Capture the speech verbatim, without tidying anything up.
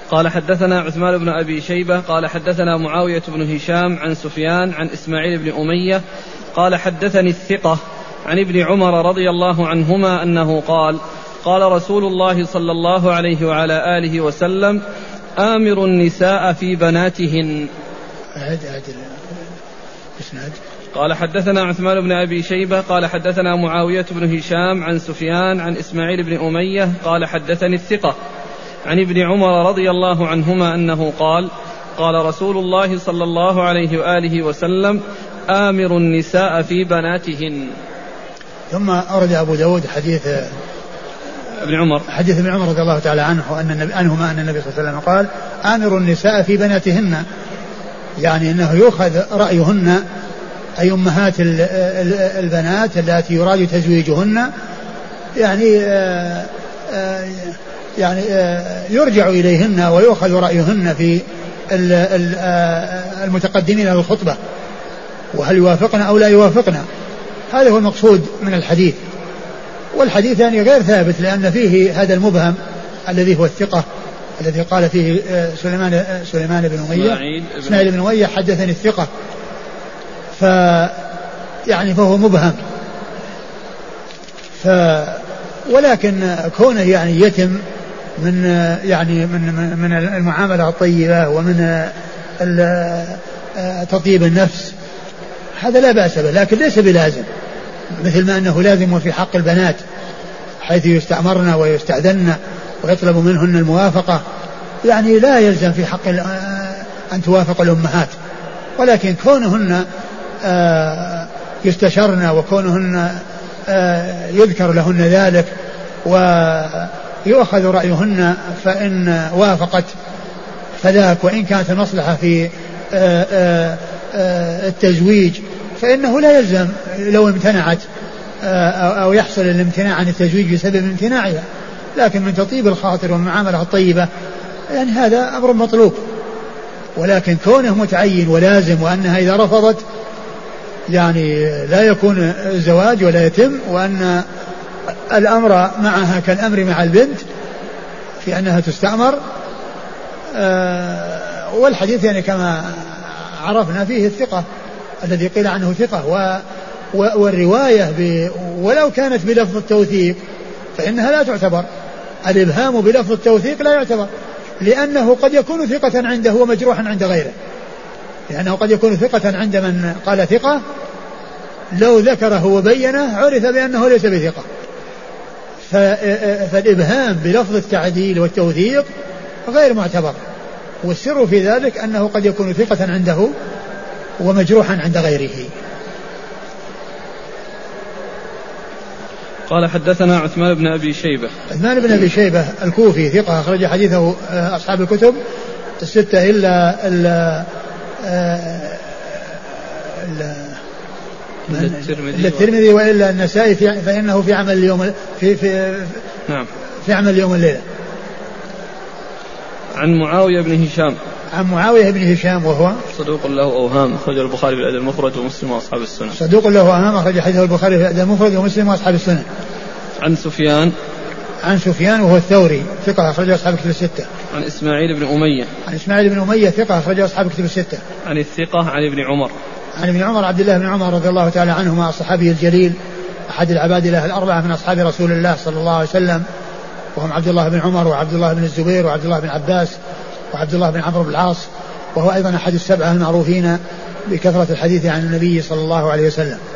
قال حدثنا عثمان بن أبي شيبة قال حدثنا معاوية بن هشام عن سفيان عن إسماعيل بن أمية قال حدثني الثقة عن ابن عمر رضي الله عنهما أنه قال قال رسول الله صلى الله عليه وعلى آله وسلم آمر النساء في بناتهن. قال حدثنا عثمان بن أبي شيبة قال حدثنا معاوية بن هشام عن سفيان عن إسماعيل بن أمية قال حدثني الثقة عن ابن عمر رضي الله عنهما أنه قال قال رسول الله صلى الله عليه وآله وسلم آمر النساء في بناتهن. ثم أورد أبو داود حديث ابن عمر حديث ابن عمر رضي الله تعالى عنه أن النبي عنهما أن النبي صلى الله عليه وسلم قال آمر النساء في بناتهن، يعني أنه يؤخذ رأيهن أي أمهات البنات التي يراد تزويجهن، يعني آآ آآ يعني يرجع إليهن ويؤخذ رأيهن في المتقدمين للخطبة، وهل يوافقنا أو لا يوافقنا. هذا هو المقصود من الحديث. والحديث يعني غير ثابت لأن فيه هذا المبهم الذي هو الثقة الذي قال فيه سليمان سليمان بن أمية إسماعيل بن أمية حدثني الثقة، ف يعني فهو مبهم. ف ولكن كونه يعني يتم من يعني من من المعاملة الطيبة ومن تطيب النفس هذا لا بأس به، لكن ليس بلازم، مثل ما أنه لازم في حق البنات حيث يستأمرن ويستأذن ويطلب منهن الموافقة، يعني لا يلزم في حق أن توافق الأمهات، ولكن كونهن يستشرن وكونهن يذكر لهن ذلك ويؤخذ رأيهن فإن وافقت فذاك، وإن كانت المصلحة في التزويج فإنه لا يلزم لو امتنعت أو يحصل الامتناع عن التزويج بسبب امتناعها، لكن من تطيب الخاطر والمعاملة الطيبة يعني هذا أمر مطلوب. ولكن كونه متعين ولازم وأنها إذا رفضت يعني لا يكون الزواج ولا يتم، وأن الأمر معها كالأمر مع البنت في أنها تستأمر. والحديث يعني كما عرفنا فيه الثقة الذي قيل عنه ثقة، و والرواية ب ولو كانت بلفظ التوثيق فإنها لا تعتبر، الإبهام بلفظ التوثيق لا يعتبر، لأنه قد يكون ثقة عنده ومجروحا عند غيره، لأنه قد يكون ثقة عند من قال ثقة لو ذكره وبينه عرف بأنه ليس بثقة. فالإبهام بلفظ التعديل والتوثيق غير معتبر، والسر في ذلك أنه قد يكون ثقة عنده ومجروحا عند غيره. قال حدثنا عثمان بن أبي شيبة عثمان بن أبي شيبة الكوفي ثقة أخرج حديثه أصحاب الكتب الستة إلا إلا إلا الترمذي وإلا النسائي، فإنه في عمل اليوم في في نعم في عمل اليوم الليلة. عن معاوية بن هشام عن معاوية بن هشام وهو صدوق له أوهام أخرجه البخاري في الأدب المفرد ومسلم وأصحاب السنن. صدوق له أوهام أخرج حديثه البخاري في الأدب المفرد ومسلم وأصحاب السنن. عن سفيان عن سفيان وهو الثوري ثقة أخرج أصحاب الكتب الستة. عن إسماعيل بن أمية عن إسماعيل بن أمية ثقة أخرج أصحاب الكتب الستة. عن الثقة عن ابن عمر عن ابن عمر عبد الله بن عمر رضي الله تعالى عنهما الصحابي الجليل أحد العباد له الأربعة من أصحاب رسول الله صلى الله عليه وسلم، وهم عبد الله بن عمر وعبد الله بن الزبير وعبد الله بن عباس وعبد الله بن عمرو بن العاص، وهو أيضا أحد السبعة المعروفين بكثرة الحديث عن النبي صلى الله عليه وسلم.